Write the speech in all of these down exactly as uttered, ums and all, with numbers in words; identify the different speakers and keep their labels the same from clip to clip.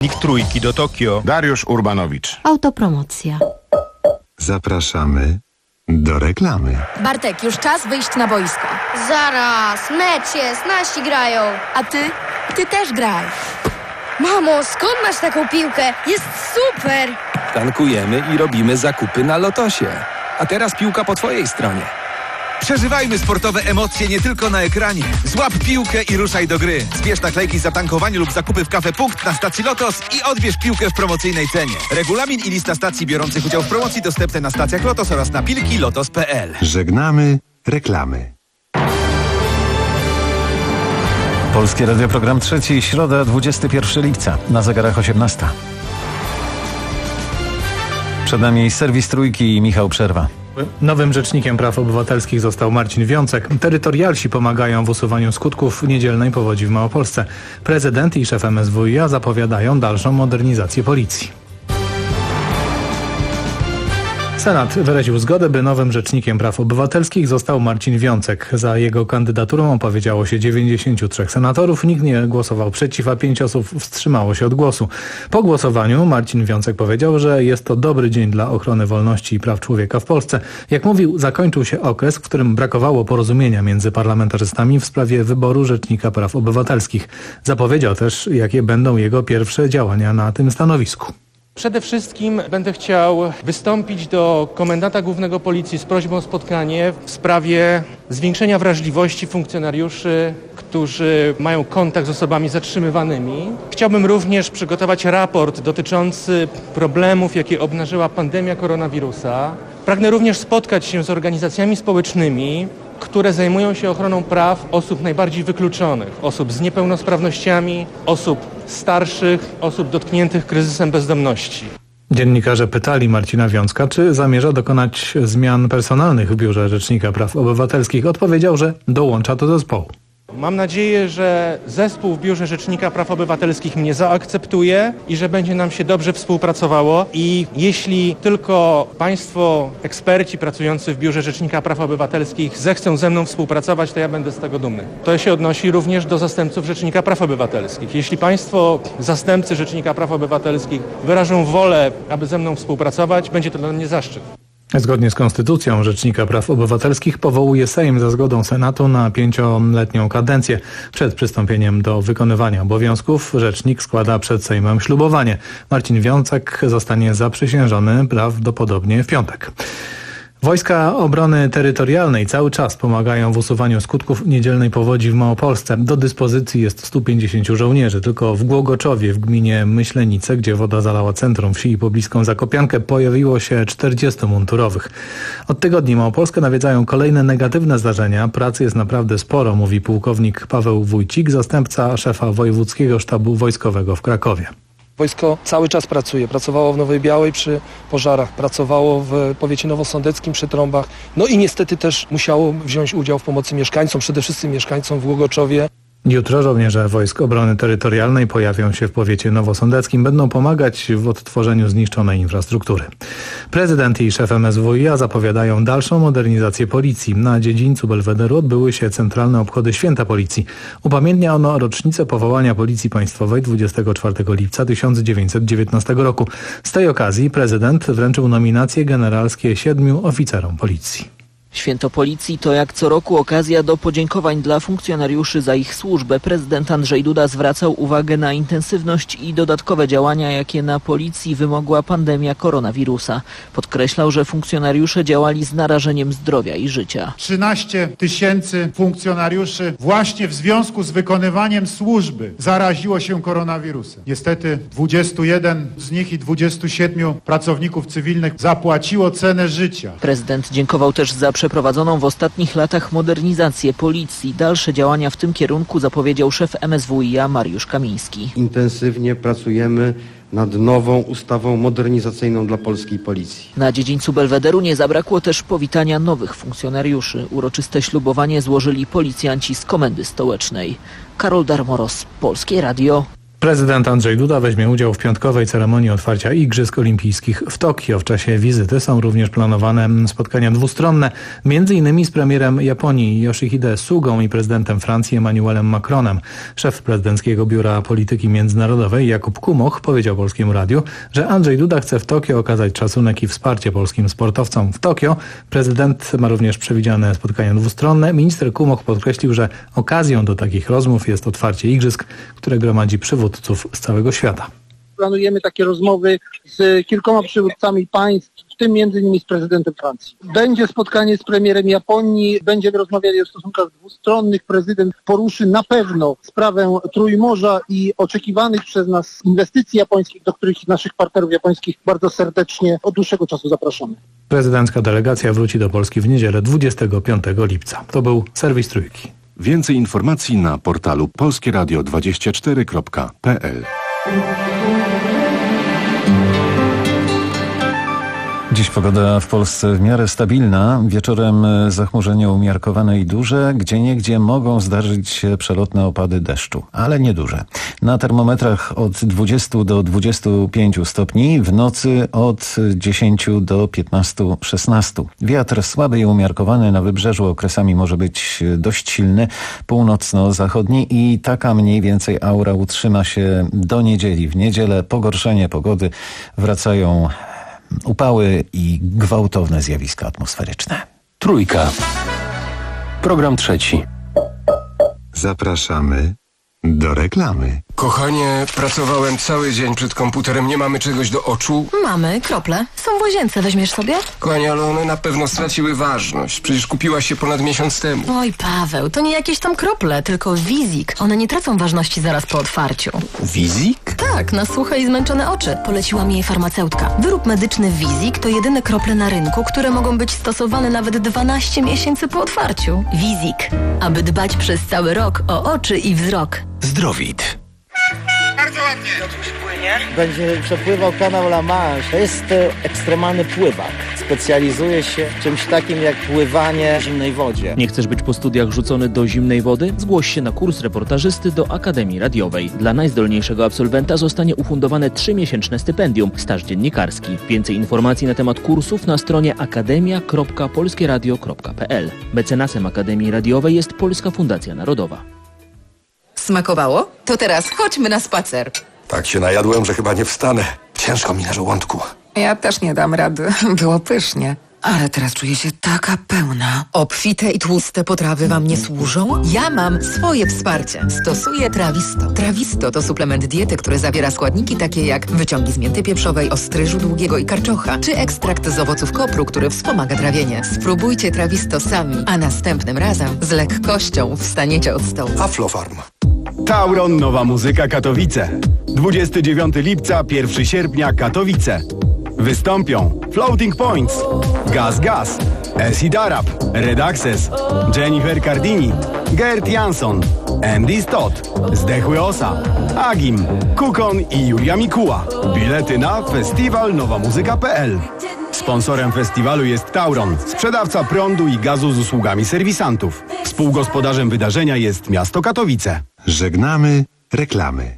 Speaker 1: Nick Trójki do Tokio.
Speaker 2: Dariusz Urbanowicz.
Speaker 3: Autopromocja.
Speaker 4: Zapraszamy do reklamy.
Speaker 5: Bartek, już czas wyjść na boisko.
Speaker 6: Zaraz, mecz jest, nasi grają.
Speaker 5: A ty? Ty też graj.
Speaker 6: Mamo, skąd masz taką piłkę? Jest super!
Speaker 7: Tankujemy i robimy zakupy na Lotosie. A teraz piłka po twojej stronie.
Speaker 8: Przeżywajmy sportowe emocje nie tylko na ekranie. Złap piłkę i ruszaj do gry. Zbierz naklejki za tankowanie lub zakupy w Cafe Punkt na stacji Lotos i odbierz piłkę w promocyjnej cenie. Regulamin i lista stacji biorących udział w promocji dostępne na stacjach Lotos oraz na pilki lotos kropka p l.
Speaker 4: Żegnamy reklamy.
Speaker 9: Polskie Radio, program trzeci, środa, dwudziestego pierwszego lipca, na zegarach osiemnasta. Przed nami serwis Trójki i Michał Przerwa.
Speaker 10: Nowym Rzecznikiem Praw Obywatelskich został Marcin Wiącek. Terytorialsi pomagają w usuwaniu skutków niedzielnej powodzi w Małopolsce. Prezydent i szef M S W i a zapowiadają dalszą modernizację policji. Senat wyraził zgodę, by nowym Rzecznikiem Praw Obywatelskich został Marcin Wiącek. Za jego kandydaturą opowiedziało się dziewięćdziesięciu trzech senatorów. Nikt nie głosował przeciw, a pięć osób wstrzymało się od głosu. Po głosowaniu Marcin Wiącek powiedział, że jest to dobry dzień dla ochrony wolności i praw człowieka w Polsce. Jak mówił, zakończył się okres, w którym brakowało porozumienia między parlamentarzystami w sprawie wyboru Rzecznika Praw Obywatelskich. Zapowiedział też, jakie będą jego pierwsze działania na tym stanowisku.
Speaker 11: Przede wszystkim będę chciał wystąpić do komendanta głównego policji z prośbą o spotkanie w sprawie zwiększenia wrażliwości funkcjonariuszy, którzy mają kontakt z osobami zatrzymywanymi. Chciałbym również przygotować raport dotyczący problemów, jakie obnażyła pandemia koronawirusa. Pragnę również spotkać się z organizacjami społecznymi, które zajmują się ochroną praw osób najbardziej wykluczonych, osób z niepełnosprawnościami, osób starszych, osób dotkniętych kryzysem bezdomności.
Speaker 10: Dziennikarze pytali Marcina Wiącka, czy zamierza dokonać zmian personalnych w Biurze Rzecznika Praw Obywatelskich. Odpowiedział, że dołącza do zespołu.
Speaker 11: Mam nadzieję, że zespół w Biurze Rzecznika Praw Obywatelskich mnie zaakceptuje i że będzie nam się dobrze współpracowało. I jeśli tylko Państwo, eksperci pracujący w Biurze Rzecznika Praw Obywatelskich zechcą ze mną współpracować, to ja będę z tego dumny. To się odnosi również do zastępców Rzecznika Praw Obywatelskich. Jeśli Państwo, zastępcy Rzecznika Praw Obywatelskich, wyrażą wolę, aby ze mną współpracować, będzie to dla mnie zaszczyt.
Speaker 10: Zgodnie z Konstytucją Rzecznika Praw Obywatelskich powołuje Sejm za zgodą Senatu na pięcioletnią kadencję. Przed przystąpieniem do wykonywania obowiązków Rzecznik składa przed Sejmem ślubowanie. Marcin Wiącek zostanie zaprzysiężony prawdopodobnie w piątek. Wojska Obrony Terytorialnej cały czas pomagają w usuwaniu skutków niedzielnej powodzi w Małopolsce. Do dyspozycji jest stu pięćdziesięciu żołnierzy. Tylko w Głogoczowie w gminie Myślenice, gdzie woda zalała centrum wsi i pobliską Zakopiankę, pojawiło się czterdziestu munturowych. Od tygodni Małopolskę nawiedzają kolejne negatywne zdarzenia. Pracy jest naprawdę sporo, mówi pułkownik Paweł Wójcik, zastępca szefa Wojewódzkiego Sztabu Wojskowego w Krakowie.
Speaker 12: Wojsko cały czas pracuje. Pracowało w Nowej Białej przy pożarach, pracowało w powiecie nowosądeckim przy trąbach. No i niestety też musiało wziąć udział w pomocy mieszkańcom, przede wszystkim mieszkańcom w Głogoczowie.
Speaker 10: Jutro żołnierze Wojsk Obrony Terytorialnej pojawią się w powiecie nowosądeckim. Będą pomagać w odtworzeniu zniszczonej infrastruktury. Prezydent i szef M S W i a zapowiadają dalszą modernizację policji. Na dziedzińcu Belwederu odbyły się centralne obchody Święta Policji. Upamiętnia ono rocznicę powołania Policji Państwowej dwudziestego czwartego lipca tysiąc dziewięćset dziewiętnastego roku. Z tej okazji prezydent wręczył nominacje generalskie siedmiu oficerom policji.
Speaker 13: Święto Policji to jak co roku okazja do podziękowań dla funkcjonariuszy za ich służbę. Prezydent Andrzej Duda zwracał uwagę na intensywność i dodatkowe działania, jakie na policji wymogła pandemia koronawirusa. Podkreślał, że funkcjonariusze działali z narażeniem zdrowia i życia.
Speaker 14: trzynaście tysięcy funkcjonariuszy właśnie w związku z wykonywaniem służby zaraziło się koronawirusem. Niestety dwudziestu jeden z nich i dwudziestu siedmiu pracowników cywilnych zapłaciło cenę życia.
Speaker 13: Prezydent dziękował też za przeprowadzoną w ostatnich latach modernizację policji. Dalsze działania w tym kierunku zapowiedział szef M S W i a Mariusz Kamiński.
Speaker 15: Intensywnie pracujemy nad nową ustawą modernizacyjną dla polskiej policji.
Speaker 13: Na dziedzińcu Belwederu nie zabrakło też powitania nowych funkcjonariuszy. Uroczyste ślubowanie złożyli policjanci z Komendy Stołecznej. Karol Darmoros, Polskie Radio.
Speaker 10: Prezydent Andrzej Duda weźmie udział w piątkowej ceremonii otwarcia Igrzysk Olimpijskich w Tokio. W czasie wizyty są również planowane spotkania dwustronne, między innymi z premierem Japonii Yoshihide Sugą i prezydentem Francji Emmanuelem Macronem. Szef prezydenckiego Biura Polityki Międzynarodowej Jakub Kumoch powiedział Polskiemu Radiu, że Andrzej Duda chce w Tokio okazać szacunek i wsparcie polskim sportowcom. W Tokio prezydent ma również przewidziane spotkania dwustronne. Minister Kumoch podkreślił, że okazją do takich rozmów jest otwarcie Igrzysk, które gromadzi przywódców z całego świata.
Speaker 1: Planujemy takie rozmowy z kilkoma przywódcami państw, w tym między innymi z prezydentem Francji. Będzie spotkanie z premierem Japonii, będziemy rozmawiali o stosunkach dwustronnych. Prezydent poruszy na pewno sprawę Trójmorza i oczekiwanych przez nas inwestycji japońskich, do których naszych partnerów japońskich bardzo serdecznie od dłuższego czasu zapraszamy.
Speaker 10: Prezydencka delegacja wróci do Polski w niedzielę dwudziestego piątego lipca. To był serwis Trójki.
Speaker 2: Więcej informacji na portalu polskie radio dwadzieścia cztery kropka p l.
Speaker 9: Dziś pogoda w Polsce w miarę stabilna. Wieczorem zachmurzenie umiarkowane i duże. Gdzieniegdzie mogą zdarzyć się przelotne opady deszczu, ale nieduże. Na termometrach od dwudziestu do dwudziestu pięciu stopni, w nocy od dziesięciu do piętnastu szesnastu. Wiatr słaby i umiarkowany, na wybrzeżu okresami może być dość silny, północno-zachodni i taka mniej więcej aura utrzyma się do niedzieli. W niedzielę pogorszenie pogody, wracają upały i gwałtowne zjawiska atmosferyczne.
Speaker 3: Trójka. Program trzeci.
Speaker 4: Zapraszamy do reklamy.
Speaker 16: Kochanie, pracowałem cały dzień przed komputerem, nie mamy czegoś do oczu?
Speaker 5: Mamy krople. Są w łazience, weźmiesz sobie?
Speaker 16: Kochanie, ale one na pewno straciły ważność. Przecież kupiłaś się ponad miesiąc temu.
Speaker 5: Oj, Paweł, to nie jakieś tam krople, tylko Wizik. One nie tracą ważności zaraz po otwarciu.
Speaker 3: Wizik?
Speaker 5: Tak, na suche i zmęczone oczy. Poleciła mi jej farmaceutka. Wyrób medyczny Wizik to jedyne krople na rynku, które mogą być stosowane nawet dwanaście miesięcy po otwarciu. Wizik. Aby dbać przez cały rok o oczy i wzrok.
Speaker 3: Zdrowit.
Speaker 17: Bardzo ładnie.
Speaker 18: Będzie przepływał kanał La Manche. To jest e, ekstremalny pływak. Specjalizuje się w czymś takim jak pływanie w zimnej wodzie.
Speaker 19: Nie chcesz być po studiach rzucony do zimnej wody? Zgłoś się na kurs reportażysty do Akademii Radiowej. Dla najzdolniejszego absolwenta zostanie ufundowane trzymiesięczne stypendium, staż dziennikarski. Więcej informacji na temat kursów na stronie akademia kropka polskie radio kropka p l. Mecenasem Akademii Radiowej jest Polska Fundacja Narodowa.
Speaker 5: Smakowało? To teraz chodźmy na spacer.
Speaker 16: Tak się najadłem, że chyba nie wstanę. Ciężko mi na żołądku.
Speaker 20: Ja też nie dam rady. Było pysznie. Ale teraz czuję się taka pełna.
Speaker 5: Obfite i tłuste potrawy wam nie służą? Ja mam swoje wsparcie. Stosuję Trawisto. Trawisto to suplement diety, który zawiera składniki takie jak wyciągi z mięty pieprzowej, ostryżu długiego i karczocha, czy ekstrakt z owoców kopru, który wspomaga trawienie. Spróbujcie Trawisto sami, a następnym razem z lekkością wstaniecie od stołu.
Speaker 16: Aflofarm.
Speaker 21: Tauron Nowa Muzyka Katowice. dwudziestego dziewiątego lipca, pierwszego sierpnia Katowice. Wystąpią Floating Points, Gaz Gaz, Acid Arab, Red Access, Jennifer Cardini, Gert Jansson, Andy Stott, Zdechły Osa, Agim, Kukon i Julia Mikuła. Bilety na festiwal nowa muzyka kropka p l. Sponsorem festiwalu jest Tauron, sprzedawca prądu i gazu z usługami serwisantów. Współgospodarzem wydarzenia jest miasto Katowice.
Speaker 4: Żegnamy reklamy.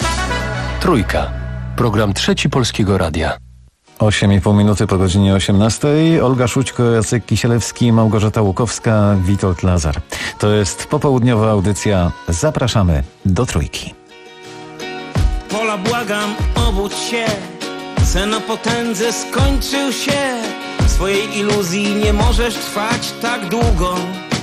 Speaker 3: Trójka. Program trzeci Polskiego Radia.
Speaker 9: osiem i pół minuty po godzinie osiemnastej. Olga Szućko, Jacek Kisielewski, Małgorzata Łukowska, Witold Lazar. To jest popołudniowa audycja. Zapraszamy do Trójki.
Speaker 22: Pola, błagam, obudź się. Sen o potędze skończył się. W swojej iluzji nie możesz trwać tak długo.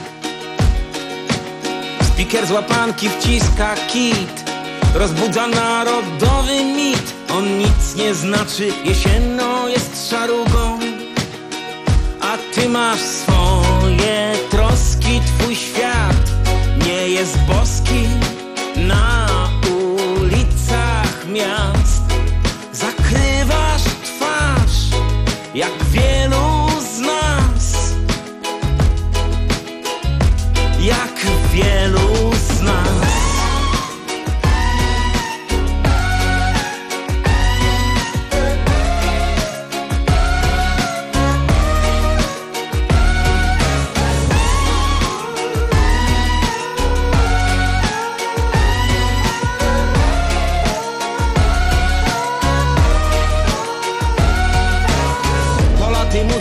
Speaker 22: Spiker z łapanki wciska kit. Rozbudza narodowy mit. On nic nie znaczy, jesienno jest szarugą. A ty masz swoje troski, twój świat nie jest boski. Na ulicach miast zakrywasz twarz, jak wielu z nas. Jak wielu z nas.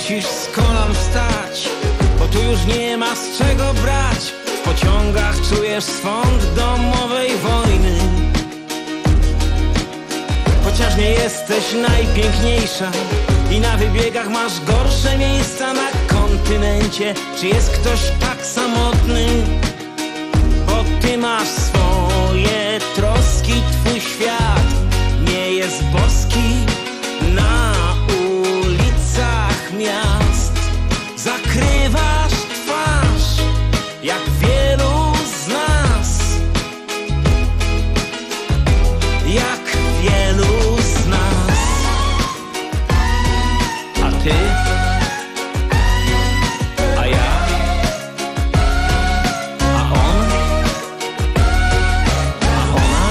Speaker 22: musisz z kolan wstać, bo tu już nie ma z czego brać. W pociągach czujesz swąd domowej wojny. Chociaż nie jesteś najpiękniejsza i na wybiegach masz gorsze miejsca na kontynencie, czy jest ktoś tak samotny? Bo ty masz swoje troski, twój świat nie jest boski. Na ulicach miast zakrywasz twarz, jak wielu z nas, jak wielu z nas. A ty? A ja? A on? A ona?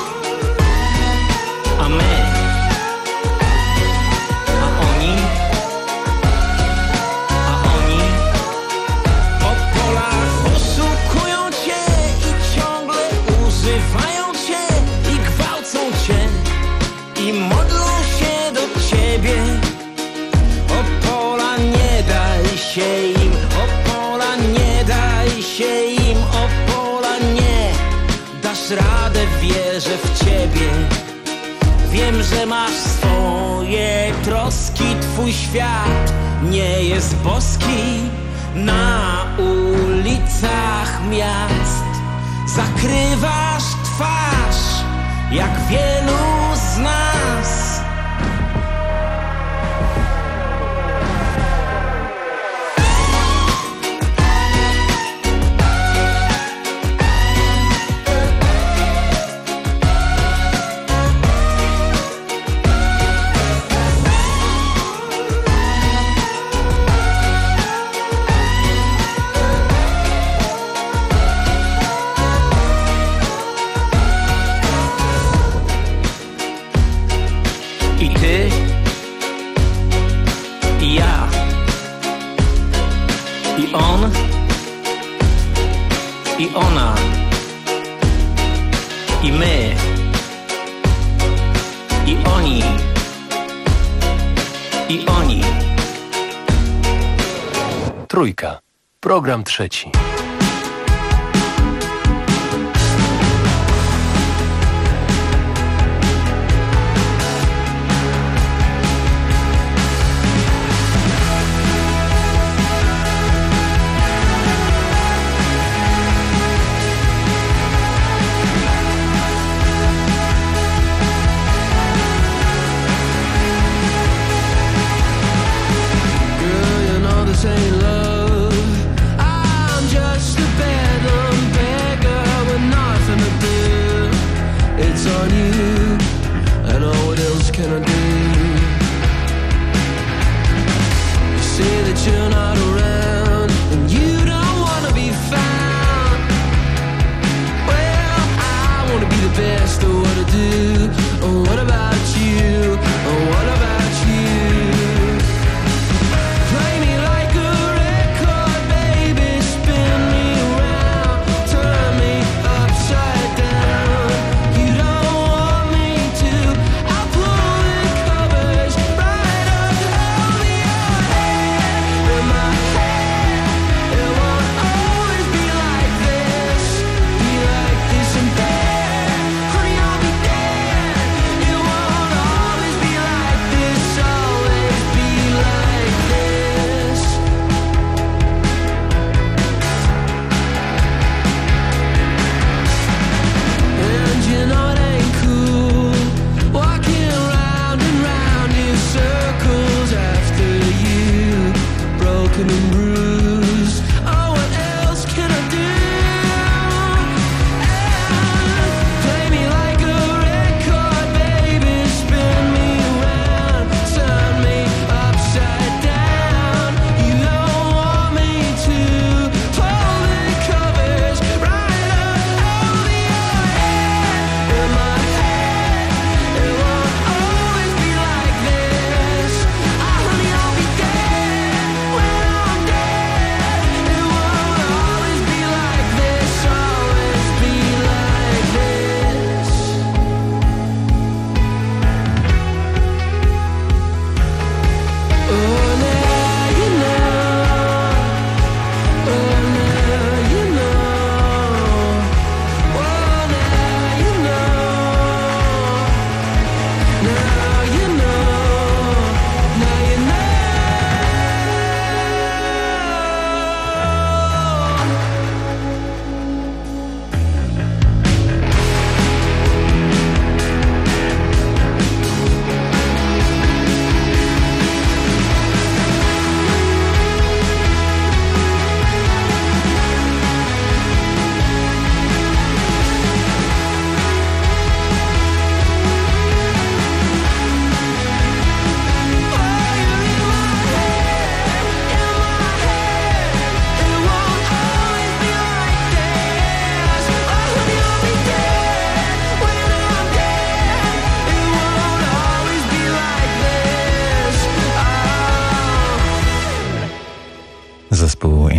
Speaker 22: A my? A oni? A oni? Po polach oszukują cię i ciągle używają cię i gwałcą cię i modlą się do ciebie. Opola, nie daj się im, Opola, nie daj się im, Opola, nie dasz radę, wierzę w ciebie. Wiem, że masz swoje troski, twój świat nie jest boski. Na ulicach miast zakrywasz twarz, jak wielu z nas. I ty, i ja, i on, i ona, i my, i oni, i oni.
Speaker 3: Trójka. Program trzeci.
Speaker 6: Ain't love. I'm just a bedroom beggar with nothing to do. It's on you, and all what else can I do? You say that you're not around, and you don't wanna be found. Well, I wanna be the best of what I do. Oh, what about you? Oh, what about you? Play me like a record, baby, spin me around, turn me upside down. You don't want me to, I'll pull the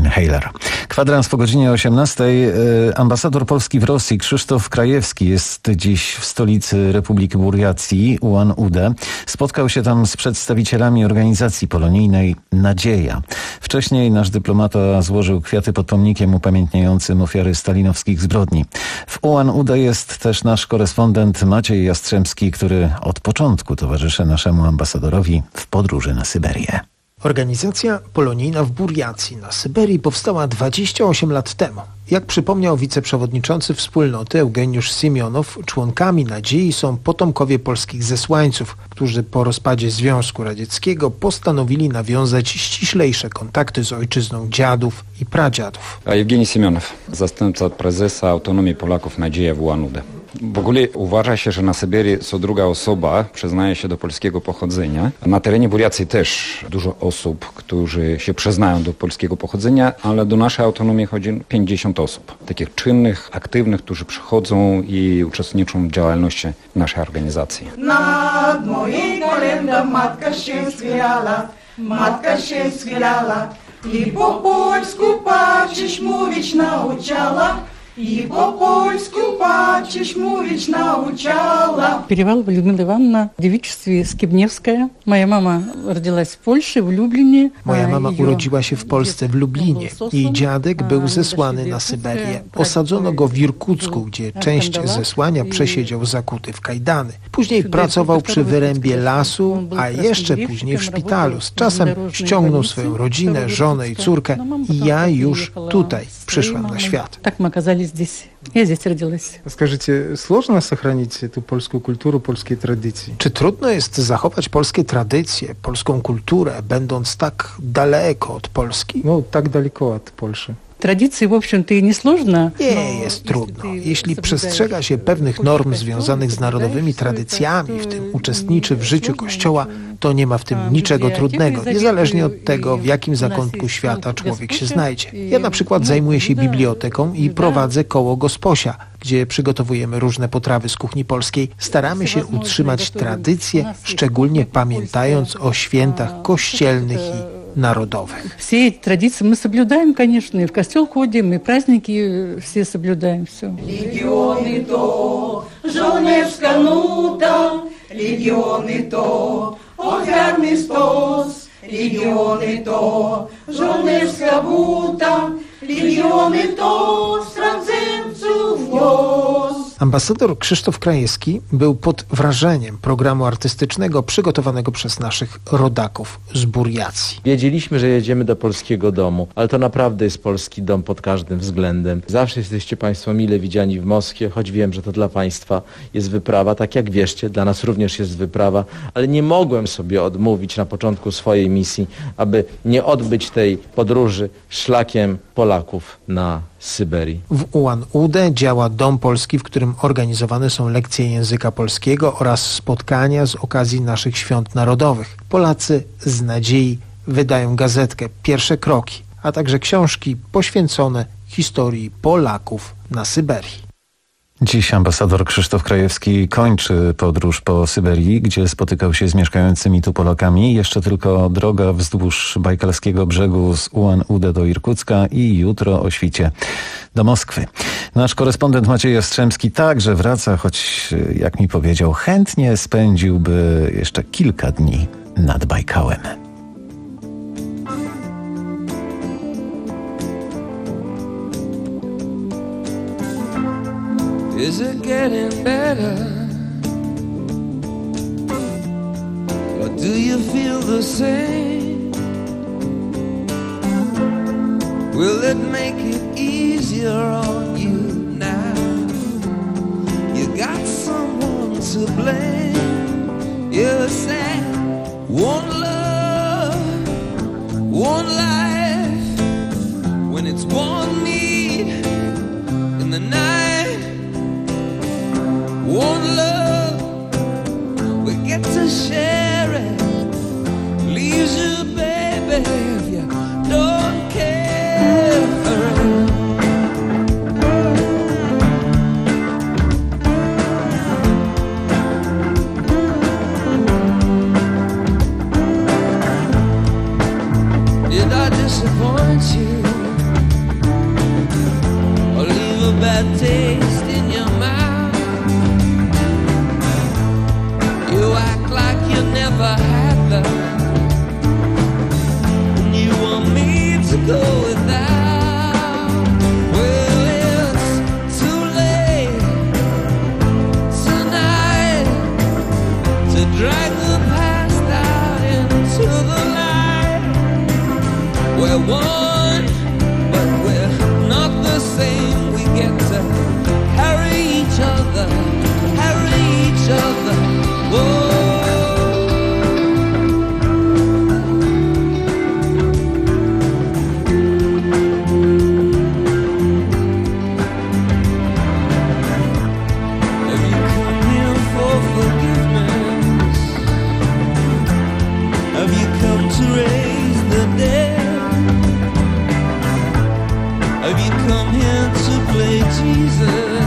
Speaker 9: Inhaler. Kwadrans po godzinie osiemnastej. Ambasador Polski w Rosji Krzysztof Krajewski jest dziś w stolicy Republiki Burjacji, Ulan-Ude. Spotkał się tam z przedstawicielami organizacji polonijnej Nadzieja. Wcześniej nasz dyplomata złożył kwiaty pod pomnikiem upamiętniającym ofiary stalinowskich zbrodni. W Ulan-Ude jest też nasz korespondent Maciej Jastrzębski, który od początku towarzyszy naszemu ambasadorowi w podróży na Syberię.
Speaker 7: Organizacja polonijna w Burjacji na Syberii powstała dwadzieścia osiem lat temu. Jak przypomniał wiceprzewodniczący wspólnoty Eugeniusz Siemionow, członkami Nadziei są potomkowie polskich zesłańców, którzy po rozpadzie Związku Radzieckiego postanowili nawiązać ściślejsze kontakty z ojczyzną dziadów i pradziadów.
Speaker 8: Евгений Семенов, zastępca prezesa Autonomii Polaków Nadzieja w Ulan-Ude. W ogóle uważa się, że na Syberii co druga osoba przyznaje się do polskiego pochodzenia. Na terenie Burjacji też dużo osób, którzy się przyznają do polskiego pochodzenia, ale do naszej autonomii chodzi pięćdziesiąt osób. Takich czynnych, aktywnych, którzy przychodzą i uczestniczą w działalności naszej organizacji.
Speaker 23: Nad moim kolędą matka się schylała, matka się schylała i po polsku patrzysz mówić nauczała. И по-польску пачешь mówić nauczała.
Speaker 24: Перевалова Людмила Ивановна в девичестве Скибневская. Моя мама родилась в Польше, в Люблине.
Speaker 7: Moja mama urodziła się w Polsce, w Lublinie. Jej dziadek był zesłany na Syberię. Osadzono go w Irkucku, gdzie część zesłania przesiedział zakuty w kajdany. Później pracował przy wyrębie lasu, a jeszcze później w szpitalu. Z czasem ściągnął swoją rodzinę, żonę i córkę i ja już tutaj przyszłam na świat.
Speaker 24: Tak my okazali здесь. Я здесь родилась.
Speaker 25: Скажите, сложно сохранить эту польскую культуру, польские традиции?
Speaker 7: Czy trudno jest zachować polskie tradycje, polską kulturę, będąc tak daleko od Polski?
Speaker 25: No, tak daleko od Polski.
Speaker 24: Tradycji, w общем-то, nie sложно.
Speaker 7: Nie jest trudno. Jeśli przestrzega się pewnych norm związanych z narodowymi tradycjami, w tym uczestniczy w życiu Kościoła, to nie ma w tym niczego trudnego, niezależnie od tego, w jakim zakątku świata człowiek się znajdzie. Ja na przykład zajmuję się biblioteką i prowadzę koło Gosposia, gdzie przygotowujemy różne potrawy z kuchni polskiej. Staramy się utrzymać tradycje, szczególnie pamiętając o świętach kościelnych i народовых.
Speaker 24: Все эти традиции мы соблюдаем, конечно, и в костел ходим, и праздники все соблюдаем, все.
Speaker 23: Легионы то, żołnierska nuta, legiony to, ofiarny stos, legiony to, żołnierska buta, legiony to, stracęców głos.
Speaker 7: Ambasador Krzysztof Krajewski był pod wrażeniem programu artystycznego przygotowanego przez naszych rodaków z Burjacji.
Speaker 26: Wiedzieliśmy, że jedziemy do polskiego domu, ale to naprawdę jest polski dom pod każdym względem. Zawsze jesteście Państwo mile widziani w Moskwie, choć wiem, że to dla Państwa jest wyprawa, tak jak wierzcie, dla nas również jest wyprawa, ale nie mogłem sobie odmówić na początku swojej misji, aby nie odbyć tej podróży szlakiem Polaków na Syberii.
Speaker 7: W Ulan-Ude działa Dom Polski, w którym organizowane są lekcje języka polskiego oraz spotkania z okazji naszych świąt narodowych. Polacy z Nadziei wydają gazetkę Pierwsze Kroki, a także książki poświęcone historii Polaków na Syberii.
Speaker 9: Dziś ambasador Krzysztof Krajewski kończy podróż po Syberii, gdzie spotykał się z mieszkającymi tu Polakami. Jeszcze tylko droga wzdłuż Bajkalskiego brzegu z Ulan-Ude do Irkucka i jutro o świcie do Moskwy. Nasz korespondent Maciej Jastrzębski także wraca, choć jak mi powiedział, chętnie spędziłby jeszcze kilka dni nad Bajkałem.
Speaker 6: Is it getting better? Or do you feel the same? Will it make it easier on you now? You got someone to blame. You said one love, one life. When it's one need in the night, one love, we get to share it. Leaves you, baby, if you don't care for it. Did I disappoint you? never had that. And you want me to go without. Well, it's too late tonight to drag the past out into the light. We're one, but we're not the same. We get to carry each other, carry each other. Whoa. Have you come here for forgiveness? Have you come to raise the dead? Have you come here to play Jesus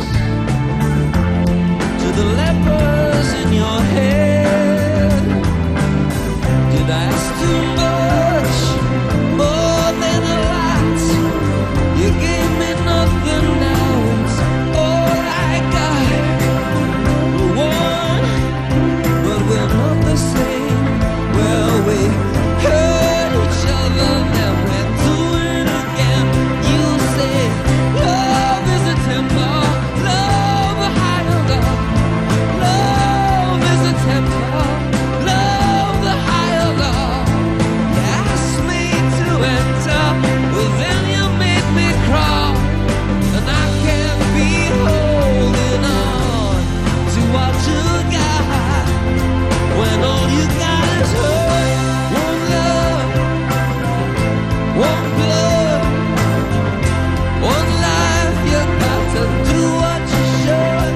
Speaker 6: to the lepers in your head? Did I ask too much, more than a lot? You gave me nothing, now it's all I got. We're one, but we're not the same. Well, we hurt each other, then we're doing it again. You say love is a temper, love a higher love. Love is a temper, love the higher love. You asked me to enter, well then you made me crawl. And I can't be holding on to what you got, when all you got is hurt. One love, one blood, one life. You got to do what you should.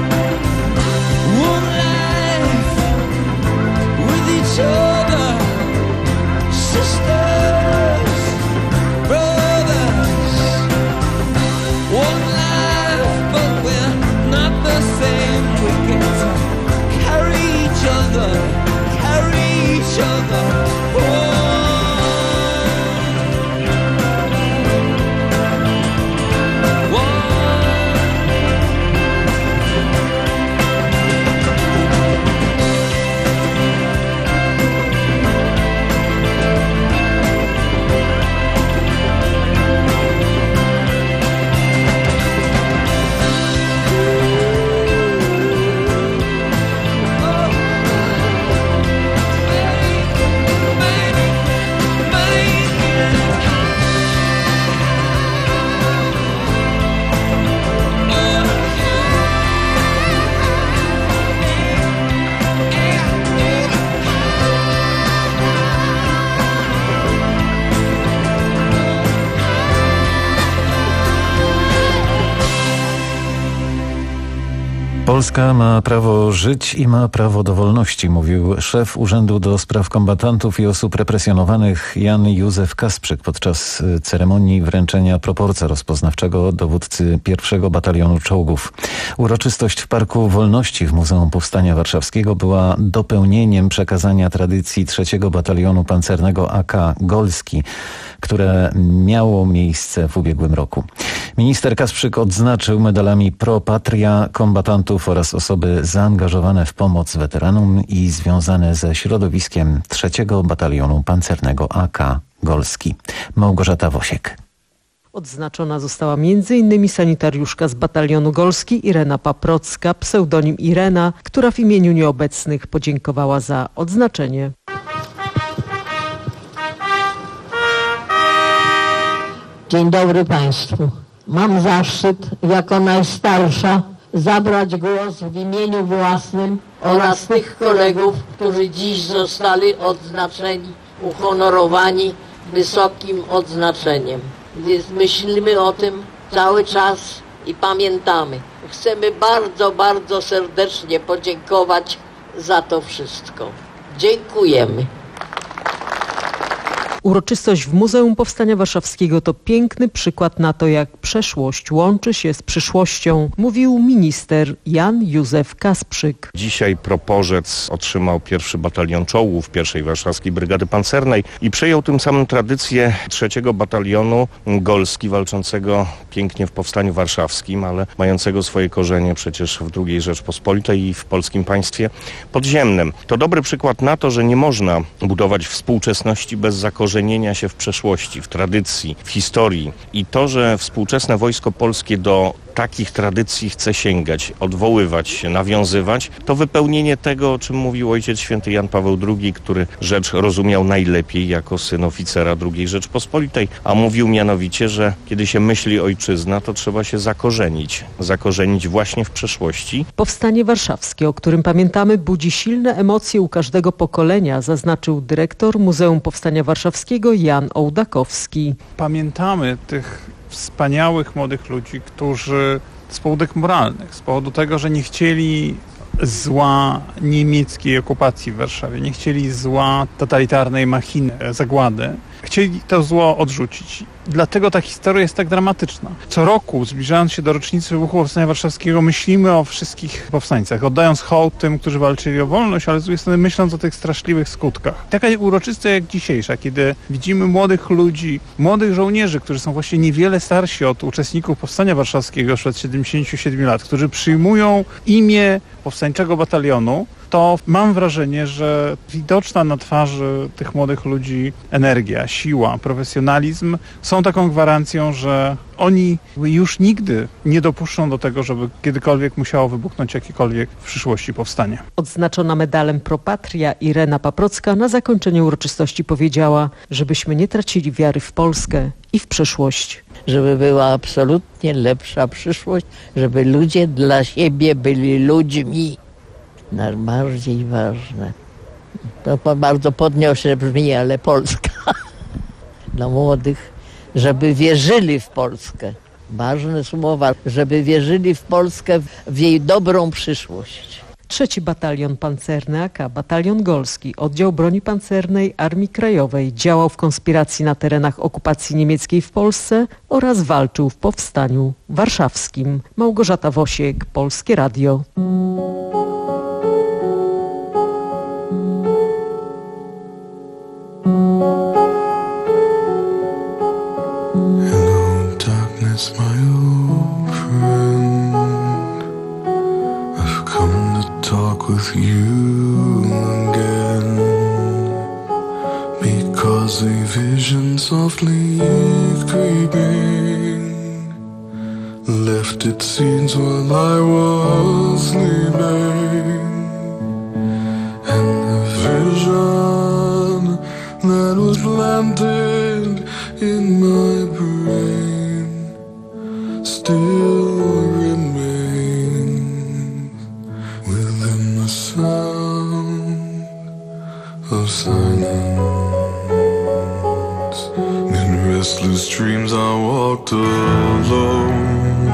Speaker 6: One life with each other, sisters, brothers. One life, but we're not the same. We get to carry each other, carry each other.
Speaker 9: Polska ma prawo żyć i ma prawo do wolności, mówił szef Urzędu do Spraw Kombatantów i Osób Represjonowanych Jan Józef Kasprzyk podczas ceremonii wręczenia proporca rozpoznawczego dowódcy pierwszego Batalionu Czołgów. Uroczystość w Parku Wolności w Muzeum Powstania Warszawskiego była dopełnieniem przekazania tradycji trzeciego Batalionu Pancernego A K Golski, które miało miejsce w ubiegłym roku. Minister Kasprzyk odznaczył medalami Pro Patria kombatantów oraz osoby zaangażowane w pomoc weteranom i związane ze środowiskiem trzeciego Batalionu Pancernego A K Golski. Małgorzata Wosiek.
Speaker 1: Odznaczona została między innymi sanitariuszka z Batalionu Golski Irena Paprocka, pseudonim Irena, która w imieniu nieobecnych podziękowała za odznaczenie.
Speaker 11: Dzień dobry Państwu. Mam zaszczyt jako najstarsza zabrać głos w imieniu własnym oraz tych kolegów, którzy dziś zostali odznaczeni, uhonorowani wysokim odznaczeniem. Więc myślimy o tym cały czas i pamiętamy. Chcemy bardzo, bardzo serdecznie podziękować za to wszystko. Dziękujemy.
Speaker 1: Uroczystość w Muzeum Powstania Warszawskiego to piękny przykład na to, jak przeszłość łączy się z przyszłością, mówił minister Jan Józef Kasprzyk.
Speaker 2: Dzisiaj Proporzec otrzymał pierwszy batalion czołgów pierwszej Warszawskiej Brygady Pancernej i przejął tym samym tradycję trzeciego batalionu Golski, walczącego pięknie w Powstaniu Warszawskim, ale mającego swoje korzenie przecież w drugiej Rzeczpospolitej i w polskim państwie podziemnym. To dobry przykład na to, że nie można budować współczesności bez zakorzenienia się w przeszłości, w tradycji, w historii. I to, że współczesne Wojsko Polskie do takich tradycji chce sięgać, odwoływać się, nawiązywać, to wypełnienie tego, o czym mówił Ojciec Święty Jan Paweł drugi, który rzecz rozumiał najlepiej jako syn oficera drugiej Rzeczpospolitej, a mówił mianowicie, że kiedy się myśli ojczyzna, to trzeba się zakorzenić, zakorzenić właśnie w przeszłości.
Speaker 1: Powstanie warszawskie, o którym pamiętamy, budzi silne emocje u każdego pokolenia, zaznaczył dyrektor Muzeum Powstania Warszawskiego Jan Ołdakowski.
Speaker 25: Pamiętamy tych wspaniałych młodych ludzi, którzy z powodów moralnych, z powodu tego, że nie chcieli zła niemieckiej okupacji w Warszawie, nie chcieli zła totalitarnej machiny zagłady, chcieli to zło odrzucić. Dlatego ta historia jest tak dramatyczna. Co roku, zbliżając się do rocznicy wybuchu Powstania Warszawskiego, myślimy o wszystkich powstańcach, oddając hołd tym, którzy walczyli o wolność, ale z drugiej strony myśląc o tych straszliwych skutkach. Taka uroczysta jak dzisiejsza, kiedy widzimy młodych ludzi, młodych żołnierzy, którzy są właśnie niewiele starsi od uczestników Powstania Warszawskiego sprzed siedemdziesięciu siedmiu lat, którzy przyjmują imię powstańczego batalionu, to mam wrażenie, że widoczna na twarzy tych młodych ludzi energia, siła, profesjonalizm są taką gwarancją, że oni już nigdy nie dopuszczą do tego, żeby kiedykolwiek musiało wybuchnąć jakiekolwiek w przyszłości powstanie.
Speaker 1: Odznaczona medalem Pro Patria Irena Paprocka na zakończenie uroczystości powiedziała, żebyśmy nie tracili wiary w Polskę i w przyszłość.
Speaker 11: Żeby była absolutnie lepsza przyszłość, żeby ludzie dla siebie byli ludźmi. Najbardziej ważne. To bardzo podniośle brzmi, ale Polska. Dla młodych, żeby wierzyli w Polskę. Ważne słowa, żeby wierzyli w Polskę, w jej dobrą przyszłość.
Speaker 1: Trzeci Batalion Pancerny A K, Batalion Golski, Oddział Broni Pancernej Armii Krajowej działał w konspiracji na terenach okupacji niemieckiej w Polsce oraz walczył w Powstaniu Warszawskim. Małgorzata Wosiek, Polskie Radio.
Speaker 10: Darkness, my old friend, I've come to talk with you again, because a vision softly creeping left its seeds while I was sleeping, and the vision that was planted in my brain still remains within the sound of silence. In restless dreams I walked alone,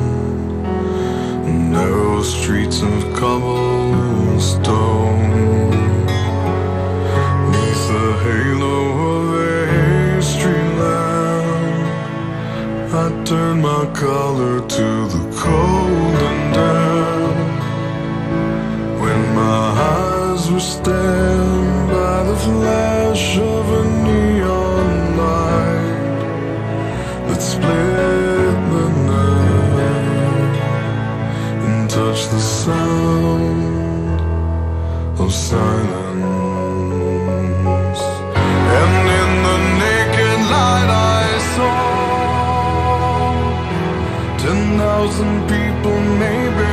Speaker 10: narrow streets of cobblestone, neath the halo of a street lamp I turned my collar to the cold and damp, when my eyes were stabbed by the flash of a neon light that split the night and touched the sound of silence. And in the naked light I saw ten thousand people, maybe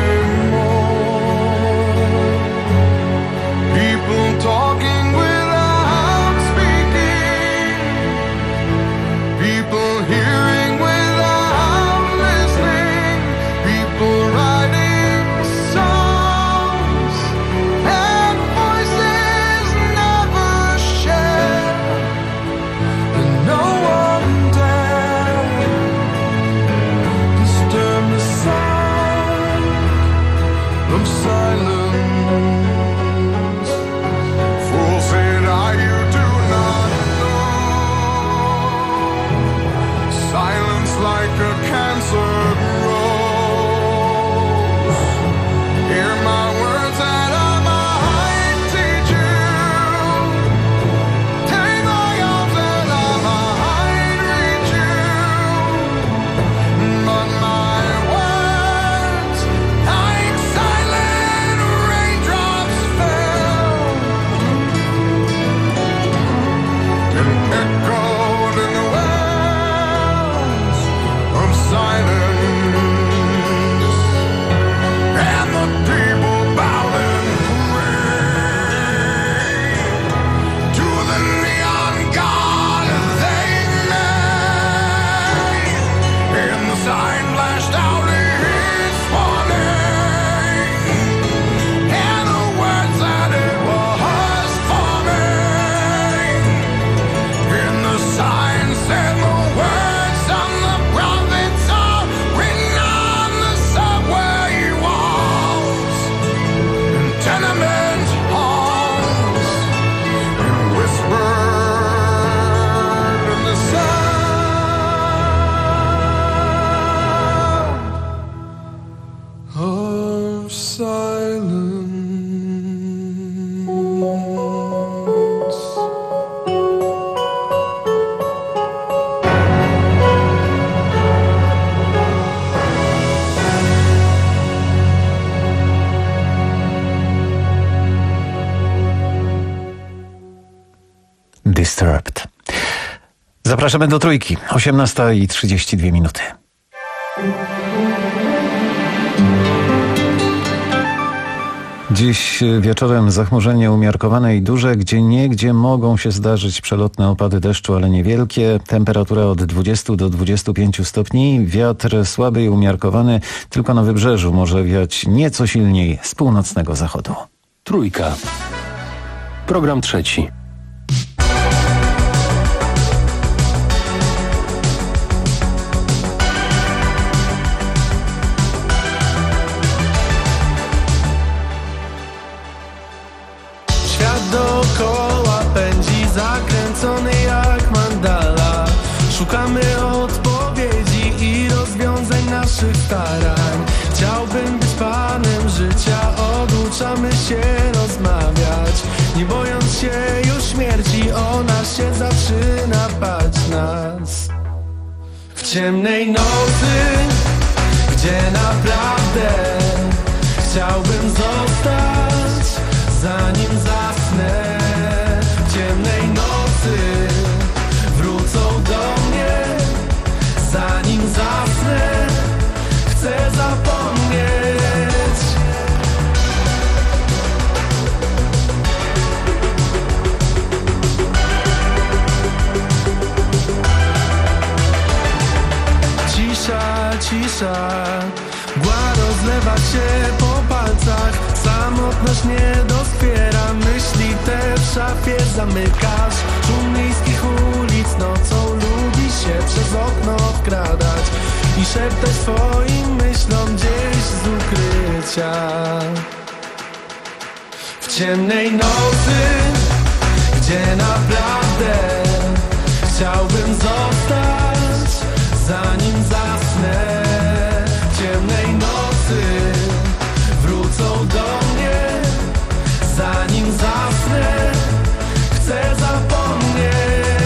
Speaker 10: more, people talking without speaking, people hearing without listening, people writing songs and voices never
Speaker 9: Disturbed. Zapraszamy do Trójki. osiemnasta i trzydzieści dwie minuty. Dziś wieczorem zachmurzenie umiarkowane i duże, gdzie niegdzie mogą się zdarzyć przelotne opady deszczu, ale niewielkie. Temperatura od dwudziestu do dwudziestu pięciu stopni. Wiatr słaby i umiarkowany, tylko na wybrzeżu może wiać nieco silniej z północnego zachodu.
Speaker 3: Trójka. Program trzeci.
Speaker 6: Dookoła pędzi zakręcony jak mandala. Szukamy odpowiedzi i rozwiązań naszych starań. Chciałbym być panem życia, oduczamy się rozmawiać. Nie bojąc się już śmierci, ona się zaczyna bać nas. W ciemnej nocy, gdzie naprawdę chciałbym zostać, zanim zasnę. W ciemnej nocy wrócą do mnie, zanim zasnę. Chcę zapomnieć. Cisza, cisza, mgła rozlewa się po palcach. Samotność nie doskwiera, myśli te w szafie zamykasz. Szum miejskich ulic nocą lubi się przez okno wkradać i szeptać swoim myślom gdzieś z ukrycia. W ciemnej nocy, gdzie naprawdę chciałbym zostać, zanim zasnę. W ciemnej nocy wrócą do mnie, zanim zasnę. Chcę zapomnieć.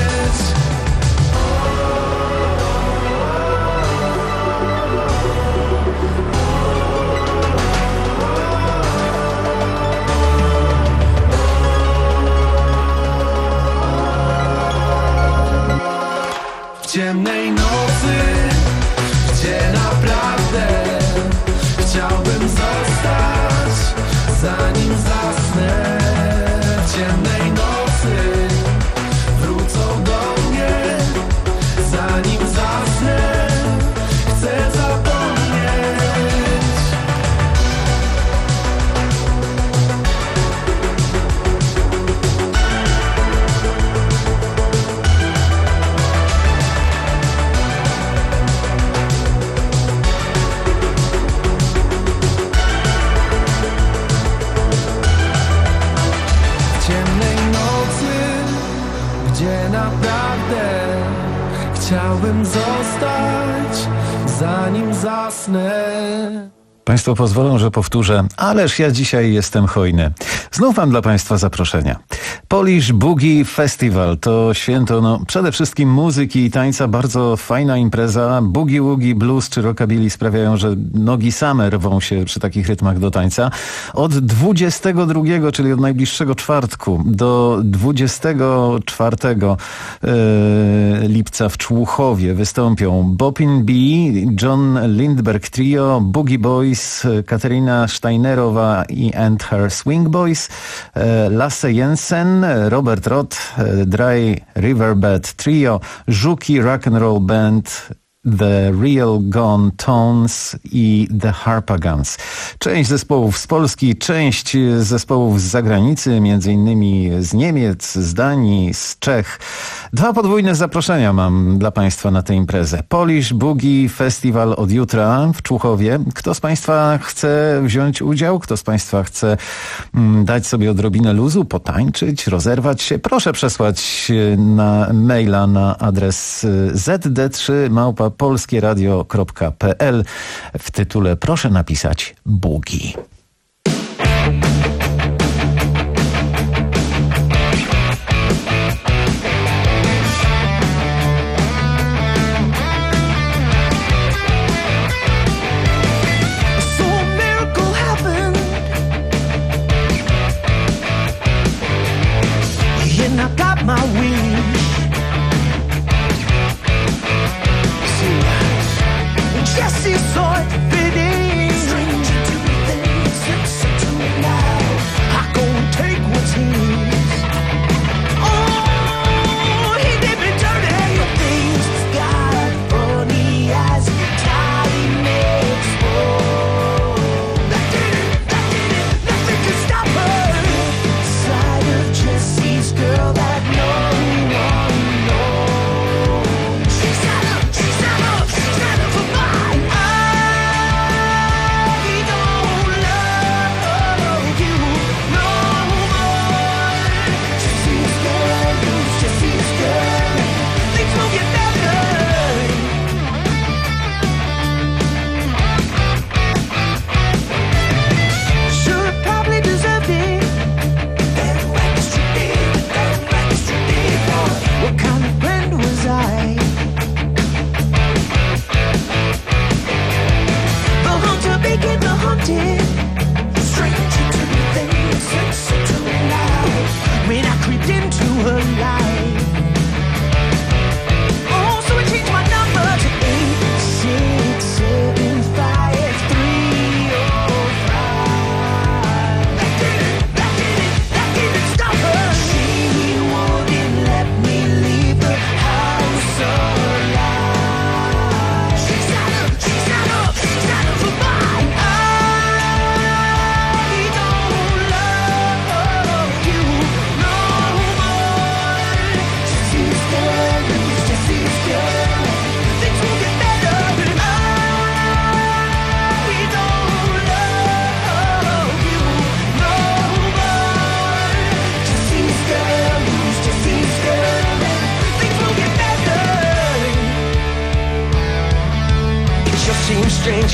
Speaker 6: W ciemnej nocy, gdzie naprawdę chciałbym zostać, zanim zasnę. W ciemnej nocy wrócą do mnie, zanim zasnę. Chcę zapomnieć. Naprawdę chciałbym zostać, zanim zasnę.
Speaker 9: Państwo pozwolą, że powtórzę, ależ ja dzisiaj jestem hojny. Znów mam dla Państwa zaproszenia. Polish Boogie Festival to święto no, przede wszystkim muzyki i tańca, bardzo fajna impreza. Boogie Woogie, blues czy rockabilly sprawiają, że nogi same rwą się przy takich rytmach do tańca. Od dwudziestego drugiego, czyli od najbliższego czwartku, do dwudziestego czwartego yy, lipca w Człuchowie wystąpią Bopin B, John Lindberg Trio, Boogie Boys, Katarina Steinerowa i and her Swing Boys, Lasse Jensen, Robert Roth, Dry Riverbed Trio, Żuki Rock'n'Roll Band, The Real Gone Tones i The Harpagans. Część zespołów z Polski, część zespołów z zagranicy, między innymi z Niemiec, z Danii, z Czech. Dwa podwójne zaproszenia mam dla Państwa na tę imprezę. Polish Boogie Festival od jutra w Człuchowie. Kto z Państwa chce wziąć udział? Kto z Państwa chce mm, dać sobie odrobinę luzu, potańczyć, rozerwać się? Proszę przesłać na maila na adres z d trzy małpa polskieradio kropka p l. W tytule proszę napisać Boogie.
Speaker 6: My wings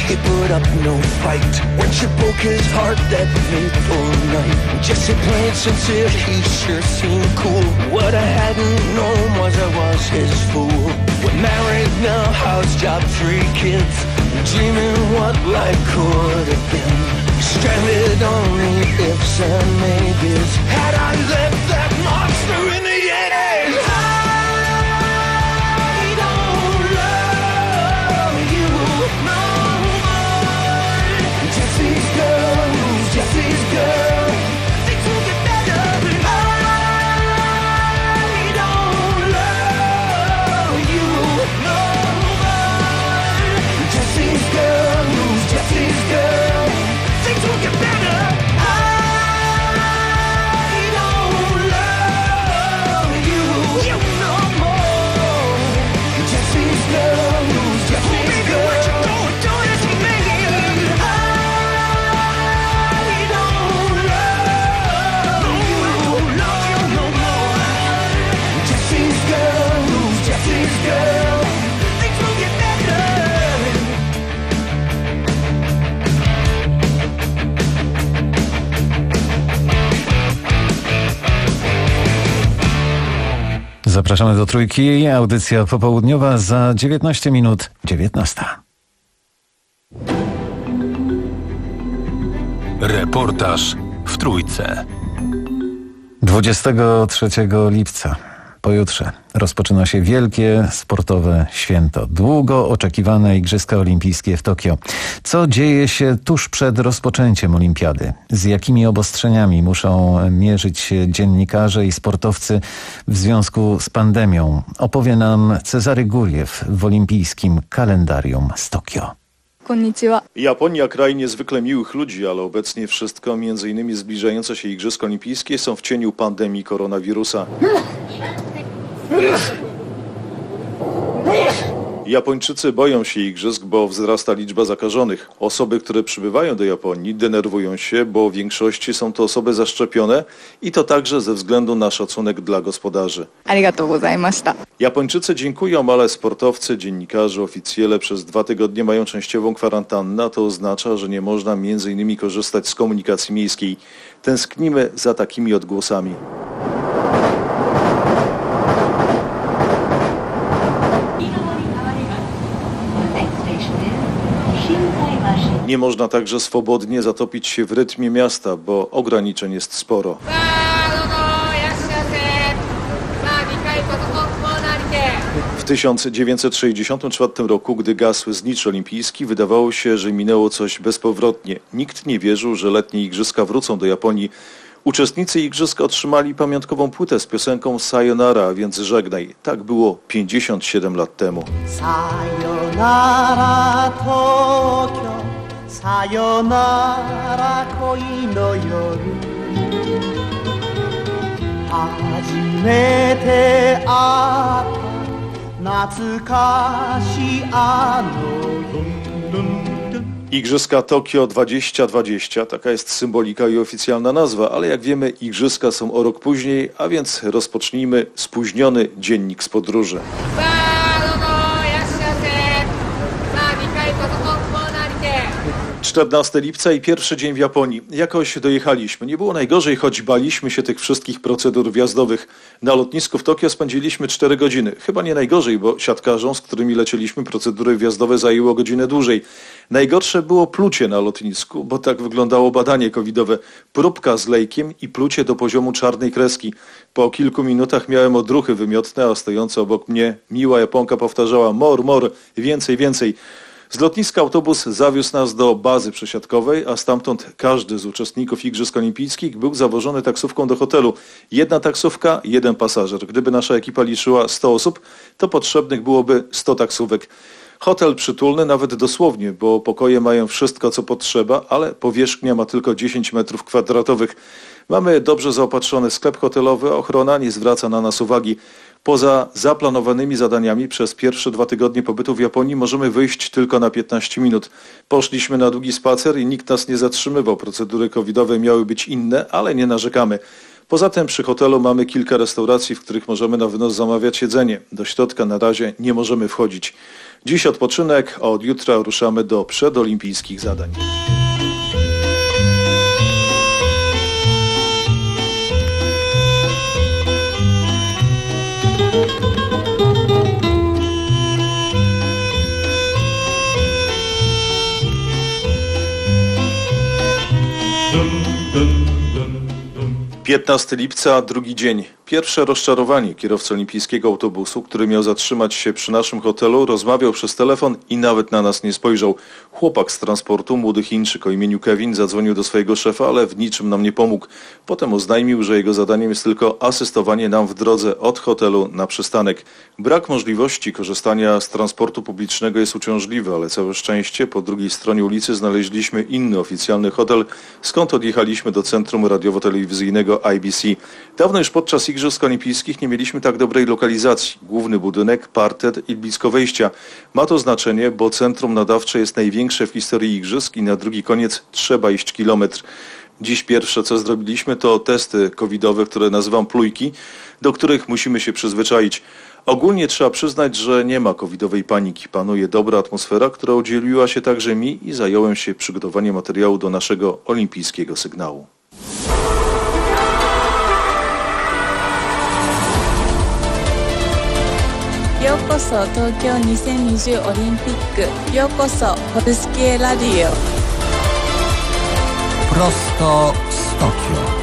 Speaker 6: he put up no fight. When she broke his heart that fateful night, Jesse played sincere, he sure seemed cool. What I hadn't known was I was his fool. We're married now, house job, three kids, dreaming what life could have been. Stranded on the ifs and maybes. Had I left that monster in the eighties, I don't love you no more. Jesse's girl, Jesse's girl, things will get better. I don't love you no more. Jesse's girl, Jesse's girl, things will get better. I don't love you, you no more. Jesse's girl, Jesse's girl, what you gonna do to me? I don't love you, love you no more. Jesse's girl, Jesse's girl, things will get better.
Speaker 9: Zapraszamy do Trójki. Audycja popołudniowa za dziewiętnaście minut dziewiętnasta.
Speaker 3: Reportaż w Trójce.
Speaker 9: dwudziestego trzeciego lipca, pojutrze, rozpoczyna się wielkie sportowe święto. Długo oczekiwane Igrzyska Olimpijskie w Tokio. Co dzieje się tuż przed rozpoczęciem olimpiady? Z jakimi obostrzeniami muszą mierzyć się dziennikarze i sportowcy w związku z pandemią? Opowie nam Cezary Guriew w olimpijskim kalendarium z Tokio.
Speaker 12: Japonia, kraj niezwykle miłych ludzi, ale obecnie wszystko, między innymi zbliżające się Igrzyska Olimpijskie, są w cieniu pandemii koronawirusa. Japończycy boją się igrzysk, bo wzrasta liczba zakażonych. Osoby, które przybywają do Japonii, denerwują się, bo w większości są to osoby zaszczepione i to także ze względu na szacunek dla gospodarzy. Japończycy dziękują, ale sportowcy, dziennikarze, oficjele przez dwa tygodnie mają częściową kwarantannę, a to oznacza, że nie można między innymi korzystać z komunikacji miejskiej. Tęsknimy za takimi odgłosami. Nie można także swobodnie zatopić się w rytmie miasta, bo ograniczeń jest sporo. W tysiąc dziewięćset sześćdziesiątym czwartym roku, gdy gasł znicz olimpijski, wydawało się, że minęło coś bezpowrotnie. Nikt nie wierzył, że letnie igrzyska wrócą do Japonii. Uczestnicy igrzysk otrzymali pamiątkową płytę z piosenką Sayonara, a więc żegnaj. Tak było pięćdziesiąt siedem lat temu.
Speaker 6: Sayonara Tokyo, sayonara koi no yoru, hajimete atta natsukashi ano yoru.
Speaker 12: Igrzyska Tokio dwadzieścia dwadzieścia, taka jest symbolika i oficjalna nazwa, ale jak wiemy, igrzyska są o rok później, a więc rozpocznijmy spóźniony dziennik z podróży. czternastego lipca i pierwszy dzień w Japonii. Jakoś dojechaliśmy. Nie było najgorzej, choć baliśmy się tych wszystkich procedur wjazdowych. Na lotnisku w Tokio spędziliśmy cztery godziny. Chyba nie najgorzej, bo siatkarzom, z którymi lecieliśmy, procedury wjazdowe zajęło godzinę dłużej. Najgorsze było plucie na lotnisku, bo tak wyglądało badanie covidowe. Próbka z lejkiem i plucie do poziomu czarnej kreski. Po kilku minutach miałem odruchy wymiotne, a stojąca obok mnie miła Japonka powtarzała mor, mor, więcej, więcej. Z lotniska autobus zawiózł nas do bazy przesiadkowej, a stamtąd każdy z uczestników Igrzysk Olimpijskich był zawożony taksówką do hotelu. Jedna taksówka, jeden pasażer. Gdyby nasza ekipa liczyła sto osób, to potrzebnych byłoby sto taksówek. Hotel przytulny nawet dosłownie, bo pokoje mają wszystko, co potrzeba, ale powierzchnia ma tylko dziesięć metrów kwadratowych. Mamy dobrze zaopatrzony sklep hotelowy, a ochrona nie zwraca na nas uwagi. Poza zaplanowanymi zadaniami przez pierwsze dwa tygodnie pobytu w Japonii możemy wyjść tylko na piętnaście minut. Poszliśmy na długi spacer i nikt nas nie zatrzymywał. Procedury covidowe miały być inne, ale nie narzekamy. Poza tym przy hotelu mamy kilka restauracji, w których możemy na wynos zamawiać jedzenie. Do środka na razie nie możemy wchodzić. Dziś odpoczynek, a od jutra ruszamy do przedolimpijskich zadań. piętnastego lipca, drugi dzień. Pierwsze rozczarowanie. Kierowca olimpijskiego autobusu, który miał zatrzymać się przy naszym hotelu, rozmawiał przez telefon i nawet na nas nie spojrzał. Chłopak z transportu, młody Chińczyk o imieniu Kevin, zadzwonił do swojego szefa, ale w niczym nam nie pomógł. Potem oznajmił, że jego zadaniem jest tylko asystowanie nam w drodze od hotelu na przystanek. Brak możliwości korzystania z transportu publicznego jest uciążliwy, ale całe szczęście po drugiej stronie ulicy znaleźliśmy inny oficjalny hotel, skąd odjechaliśmy do centrum radiowo-telewizyjnego I B C. Dawno już podczas Igrzysk Olimpijskich nie mieliśmy tak dobrej lokalizacji. Główny budynek, partet i blisko wejścia. Ma to znaczenie, bo centrum nadawcze jest największe w historii Igrzysk i na drugi koniec trzeba iść kilometr. Dziś pierwsze, co zrobiliśmy, to testy covidowe, które nazywam plujki, do których musimy się przyzwyczaić. Ogólnie trzeba przyznać, że nie ma covidowej paniki. Panuje dobra atmosfera, która udzieliła się także mi i zająłem się przygotowaniem materiału do naszego olimpijskiego sygnału.
Speaker 13: Yokoso Tokyo dwa tysiące dwudziesty Olimpik. Yokoso Polskie Radio.
Speaker 14: Prosto z Tokio.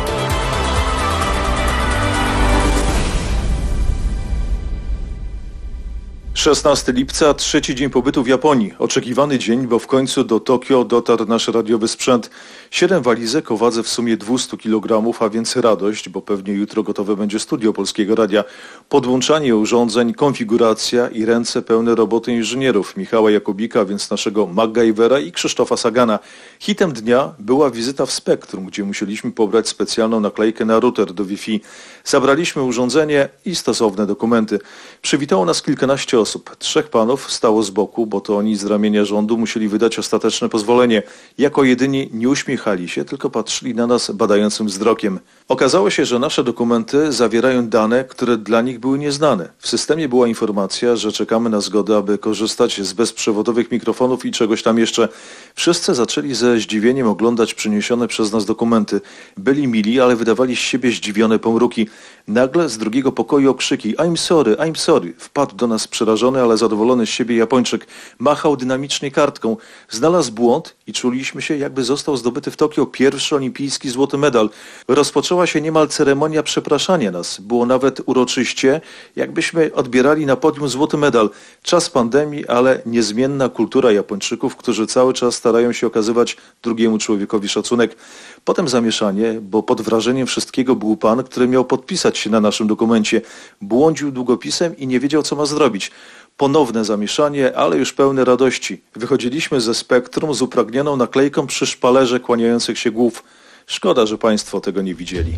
Speaker 12: szesnastego lipca, trzeci dzień pobytu w Japonii. Oczekiwany dzień, bo w końcu do Tokio dotarł nasz radiowy sprzęt. Siedem walizek o wadze w sumie dwieście kilogramów, a więc radość, bo pewnie jutro gotowe będzie studio Polskiego Radia. Podłączanie urządzeń, konfiguracja i ręce pełne roboty inżynierów. Michała Jakubika, więc naszego MacGyvera i Krzysztofa Sagana. Hitem dnia była wizyta w Spektrum, gdzie musieliśmy pobrać specjalną naklejkę na router do Wi-Fi. Zabraliśmy urządzenie i stosowne dokumenty. Przywitało nas kilkanaście osób. Trzech panów stało z boku, bo to oni z ramienia rządu musieli wydać ostateczne pozwolenie. Jako jedyni nie uśmiechali się, tylko patrzyli na nas badającym wzrokiem. Okazało się, że nasze dokumenty zawierają dane, które dla nich były nieznane. W systemie była informacja, że czekamy na zgodę, aby korzystać z bezprzewodowych mikrofonów i czegoś tam jeszcze. Wszyscy zaczęli ze zdziwieniem oglądać przyniesione przez nas dokumenty. Byli mili, ale wydawali z siebie zdziwione pomruki. Nagle z drugiego pokoju okrzyki I'm sorry, I'm sorry. Wpadł do nas przerażony, ale zadowolony z siebie Japończyk. Machał dynamicznie kartką. Znalazł błąd i czuliliśmy się, jakby został zdobyty w Tokio pierwszy olimpijski złoty medal. Rozpoczęła się niemal ceremonia przepraszania nas. Było nawet uroczyście, jakbyśmy odbierali na podium złoty medal. Czas pandemii, ale niezmienna kultura Japończyków, którzy cały czas starają się okazywać drugiemu człowiekowi szacunek. Potem zamieszanie, bo pod wrażeniem wszystkiego był pan, który miał podpisać się na naszym dokumencie. Błądził długopisem i nie wiedział, co ma zrobić. Ponowne zamieszanie, ale już pełne radości. Wychodziliśmy ze Spektrum z upragnioną naklejką przy szpalerze kłaniających się głów. Szkoda, że państwo tego nie widzieli.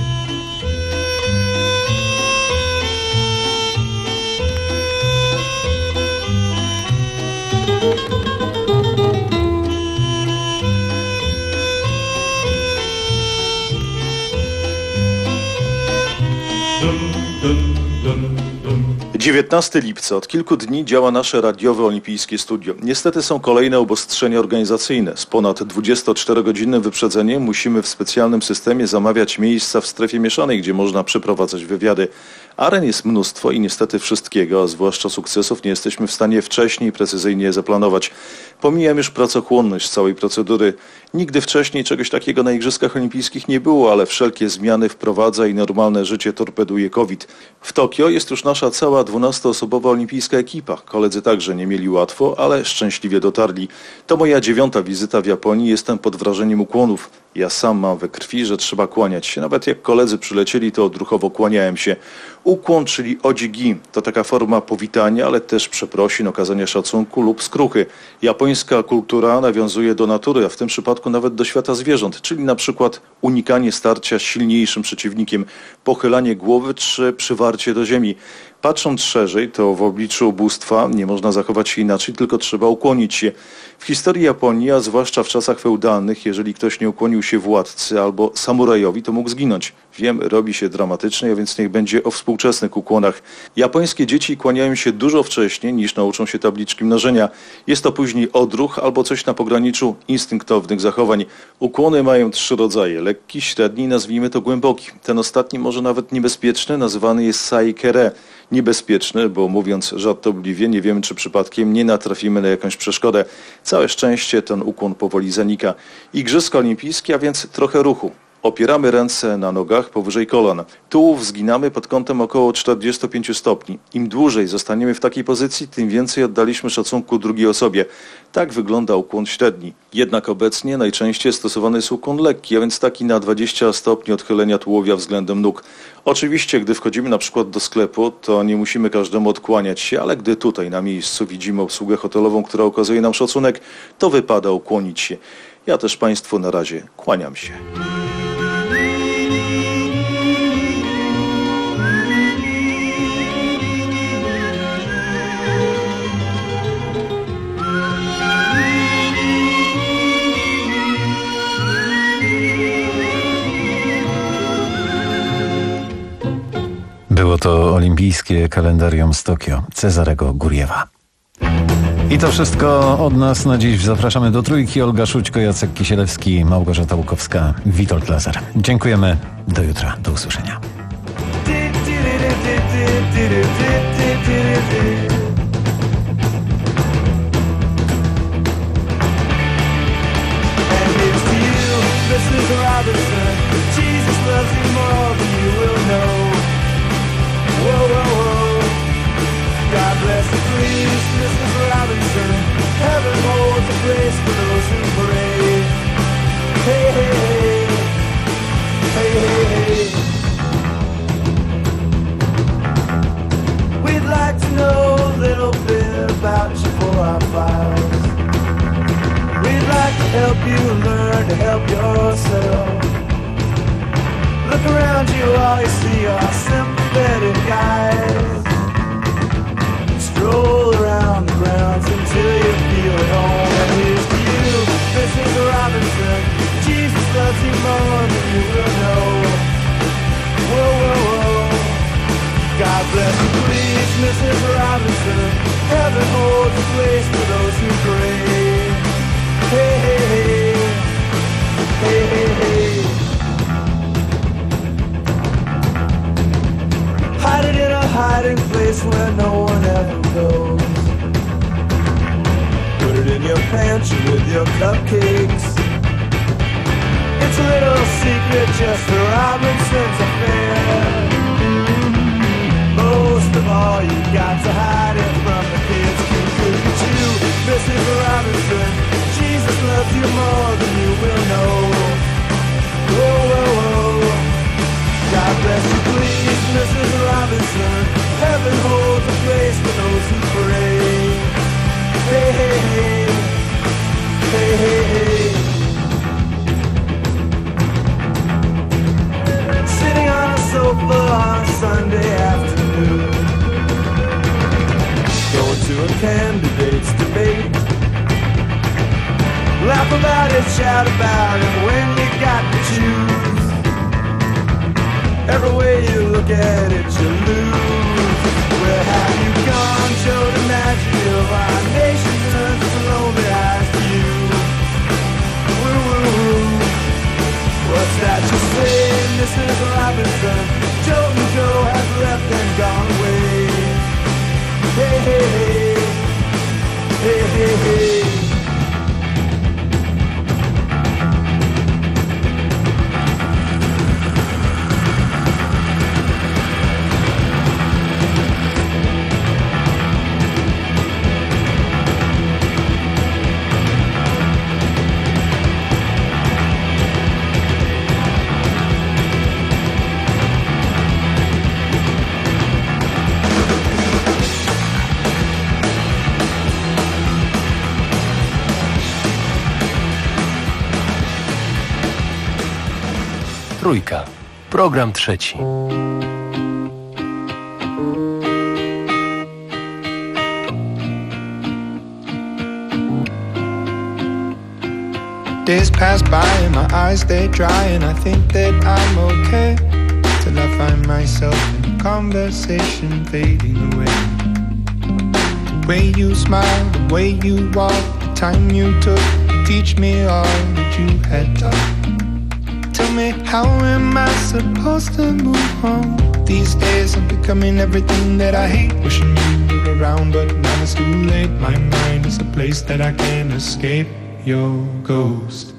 Speaker 12: dziewiętnastego lipca. Od kilku dni działa nasze radiowe olimpijskie studio. Niestety są kolejne obostrzenia organizacyjne. Z ponad dwudziestoczterogodzinnym wyprzedzeniem musimy w specjalnym systemie zamawiać miejsca w strefie mieszanej, gdzie można przeprowadzać wywiady. Aren jest mnóstwo i niestety wszystkiego, a zwłaszcza sukcesów, nie jesteśmy w stanie wcześniej precyzyjnie zaplanować. Pomijam już pracochłonność całej procedury. Nigdy wcześniej czegoś takiego na Igrzyskach Olimpijskich nie było, ale wszelkie zmiany wprowadza i normalne życie torpeduje COVID. W Tokio jest już nasza cała dwunastoosobowa olimpijska ekipa. Koledzy także nie mieli łatwo, ale szczęśliwie dotarli. To moja dziewiąta wizyta w Japonii, jestem pod wrażeniem ukłonów. Ja sam mam we krwi, że trzeba kłaniać się. Nawet jak koledzy przylecieli, to odruchowo kłaniałem się. Ukłon, czyli odzigi, to taka forma powitania, ale też przeprosin, okazania szacunku lub skruchy. Japońska kultura nawiązuje do natury, a w tym przypadku nawet do świata zwierząt, czyli na przykład unikanie starcia z silniejszym przeciwnikiem, pochylanie głowy czy przywarcie do ziemi. Patrząc szerzej, to w obliczu ubóstwa nie można zachować się inaczej, tylko trzeba ukłonić się. W historii Japonii, a zwłaszcza w czasach feudalnych, jeżeli ktoś nie ukłonił się władcy albo samurajowi, to mógł zginąć. Wiem, robi się dramatycznie, a więc niech będzie o współczesnych ukłonach. Japońskie dzieci kłaniają się dużo wcześniej niż nauczą się tabliczki mnożenia. Jest to później odruch albo coś na pograniczu instynktownych zachowań. Ukłony mają trzy rodzaje. Lekki, średni i nazwijmy to głęboki. Ten ostatni, może nawet niebezpieczny, nazywany jest saikere. Niebezpieczny, bo mówiąc żartobliwie, nie wiemy, czy przypadkiem nie natrafimy na jakąś przeszkodę. Całe szczęście ten ukłon powoli zanika. Igrzyska olimpijskie, a więc trochę ruchu. Opieramy ręce na nogach powyżej kolan. Tułów zginamy pod kątem około czterdzieści pięć stopni. Im dłużej zostaniemy w takiej pozycji, tym więcej oddaliśmy szacunku drugiej osobie. Tak wygląda ukłon średni. Jednak obecnie najczęściej stosowany jest ukłon lekki, a więc taki na dwadzieścia stopni odchylenia tułowia względem nóg. Oczywiście, gdy wchodzimy na przykład do sklepu, to nie musimy każdemu odkłaniać się, ale gdy tutaj na miejscu widzimy obsługę hotelową, która okazuje nam szacunek, to wypada ukłonić się. Ja też Państwu na razie kłaniam się.
Speaker 9: Było to olimpijskie kalendarium z Tokio Cezarego Guriewa. I to wszystko od nas na dziś. Zapraszamy do Trójki. Olga Szućko, Jacek Kisielewski, Małgorzata Łukowska, Witold Lazar. Dziękujemy. Do jutra. Do usłyszenia.
Speaker 6: Whoa, whoa, whoa. God bless the police, Missus Robinson. Heaven holds a place for those who pray. Hey, hey, hey. Hey, hey, hey. We'd like to know a little bit about you for our files. We'd like to help you learn to help yourself. Look around you, all you see are sympathetic guys. Stroll around the grounds until you feel at home. And here's to you, Missus Robinson. Jesus loves you more than you will know. Whoa, whoa, whoa. God bless you, please, Missus Robinson. Heaven holds a place for those who pray. Hey, hey, hey. Hey, hey, hey. Hide it in a hiding place where no one ever goes. Put it in your pantry with your cupcakes. It's a little secret just for Robinson's affair. Most of all, you got to hide it from the kids. Look at you, Missus Robinson. Jesus loves you more than you will know. Whoa, whoa, whoa. God bless you, please, Missus Robinson. Heaven holds a place for those who pray. Hey, hey, hey. Hey, hey, hey. Sitting on a sofa on a Sunday afternoon. Going to a candidate's debate. Laugh about it, shout about it when you got to choose. Every way you look at it, you lose. Where have you gone? Show the magic of our nation turns its lonely eyes to you. Woo, woo, woo. What's that you say, Missus Robinson? Joe and Joe have left and gone away. Hey, hey, hey. Hey, hey, hey.
Speaker 3: Trójka. Program trzeci.
Speaker 5: Days pass by and my eyes stay dry, and I think that I'm okay till I find myself in a conversation fading away. The way you smile, the way you walk, the time you took to teach me all that you had taught. Tell me, how am I supposed to move on? These days I'm becoming everything that I hate. Wishing you were around, but now it's too late. My mind is a place that I can't escape your ghost.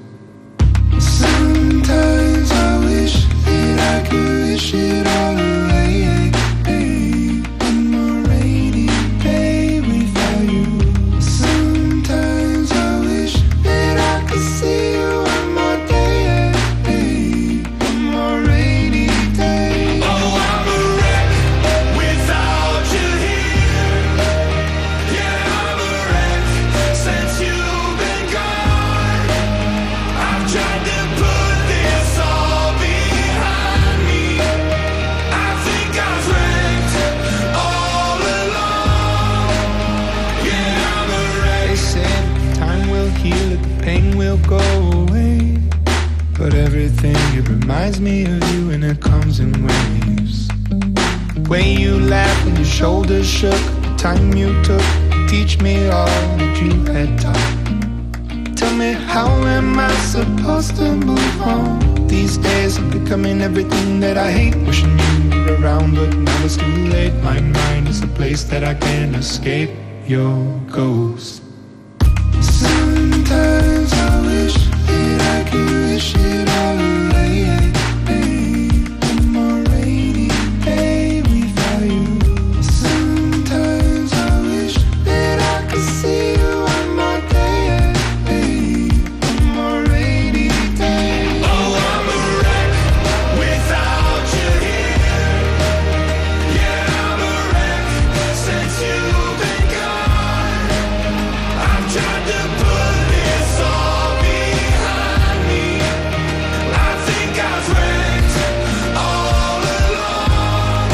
Speaker 5: Sometimes I wish that I could wish it all away. One more rainy day without you. Sometimes I wish that I could see you one more day. One more rainy day. Oh, I'm a wreck without you here. Yeah, I'm a wreck since you've been gone. I've tried to put this all behind me. I think I've wrecked all along. Yeah, I'm a wreck. They said time will heal it, the pain will go away. But everything, it reminds me of you, and it comes in waves. The way you laughed when your shoulders shook, the time you took to teach me all that you had taught. Tell me, how am I supposed to move on? These days I'm becoming everything that I hate. Wishing you were around, but now it's too late. My mind is a place that I can't escape your ghost. Sometimes I wish that I could wish it all away. One more rainy day without you. Sometimes I wish that I could see you one more day. One more rainy day. Oh, I'm a wreck without you here. Yeah, I'm a wreck since you've been gone. I've tried to put this all behind me. I think I've wrecked all along.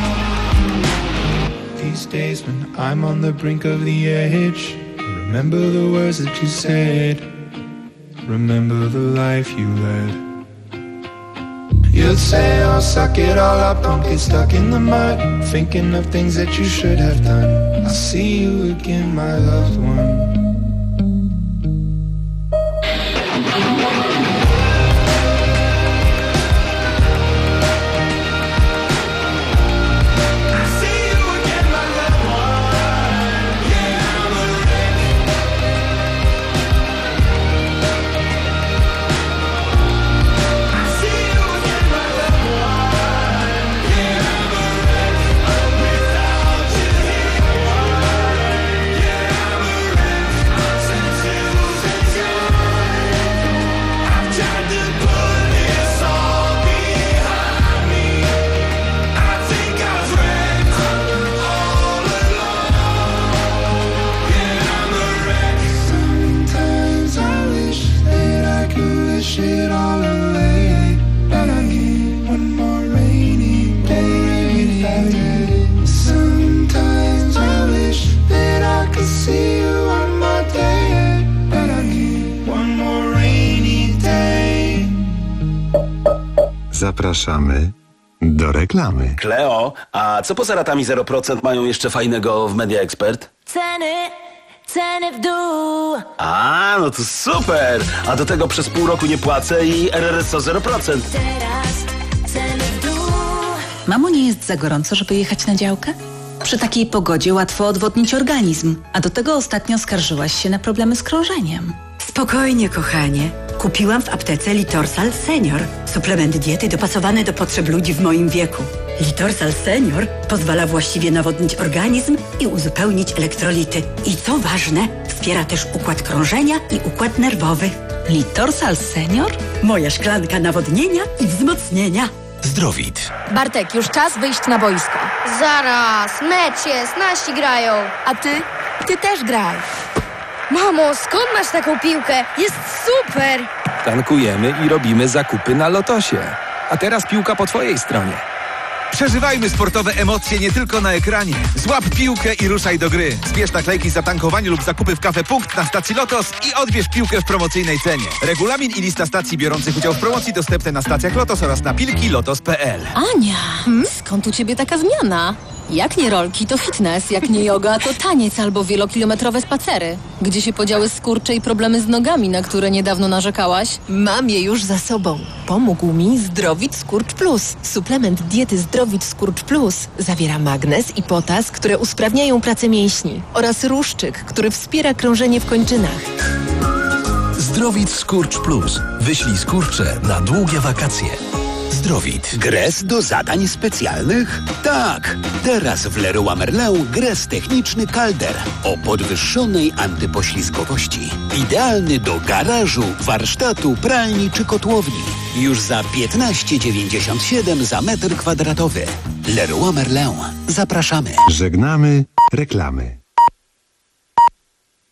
Speaker 5: These days when I'm on the brink of the edge, I remember the words that you said. Remember the life you led. You'd say, oh, suck it all up, don't get stuck in the mud, thinking of things that you should have done. I'll see you again, my loved one.
Speaker 4: Zapraszamy do reklamy.
Speaker 15: Kleo, a co poza ratami zero procent mają jeszcze fajnego w Media Expert?
Speaker 17: Ceny, ceny w dół.
Speaker 15: A, no to super! A do tego przez pół roku nie płacę i R R S O zero procent.
Speaker 17: Teraz ceny w dół.
Speaker 18: Mamo, nie jest za gorąco, żeby jechać na działkę? Przy takiej pogodzie łatwo odwodnić organizm, a do tego ostatnio skarżyłaś się na problemy z krążeniem.
Speaker 19: Spokojnie, kochanie. Kupiłam w aptece Litorsal Senior. Suplement diety dopasowany do potrzeb ludzi w moim wieku. Litorsal Senior pozwala właściwie nawodnić organizm i uzupełnić elektrolity. I co ważne, wspiera też układ krążenia i układ nerwowy.
Speaker 18: Litorsal Senior?
Speaker 19: Moja szklanka nawodnienia i wzmocnienia.
Speaker 3: Zdrowit.
Speaker 17: Bartek, już czas wyjść na boisko.
Speaker 20: Zaraz, mecz jest, nasi grają.
Speaker 17: A ty? Ty też graj.
Speaker 20: Mamo, skąd masz taką piłkę? Jest super!
Speaker 27: Tankujemy i robimy zakupy na Lotosie. A teraz piłka po twojej stronie.
Speaker 8: Przeżywajmy sportowe emocje nie tylko na ekranie. Złap piłkę i ruszaj do gry. Zbierz naklejki za tankowanie lub zakupy w Cafe Punkt na stacji Lotos i odbierz piłkę w promocyjnej cenie. Regulamin i lista stacji biorących udział w promocji dostępne na stacjach Lotos oraz na pilki lotos kropka p l.
Speaker 16: Ania, skąd u ciebie taka zmiana? Jak nie rolki, to fitness, jak nie yoga, to taniec albo wielokilometrowe spacery. Gdzie się podziały skurcze i problemy z nogami, na które niedawno narzekałaś?
Speaker 21: Mam je już za sobą. Pomógł mi Zdrowit Skurcz Plus. Suplement diety Zdrowit Skurcz Plus zawiera magnez i potas, które usprawniają pracę mięśni oraz ruszczyk, który wspiera krążenie w kończynach.
Speaker 3: Zdrowit Skurcz Plus. Wyślij skurcze na długie wakacje. Zdrowit.
Speaker 22: Gres do zadań specjalnych? Tak! Teraz w Leroy Merlin gres techniczny Calder o podwyższonej antypoślizgowości. Idealny do garażu, warsztatu, pralni czy kotłowni. Już za piętnaście dziewięćdziesiąt siedem za metr kwadratowy. Leroy Merlin. Zapraszamy.
Speaker 4: Żegnamy reklamy.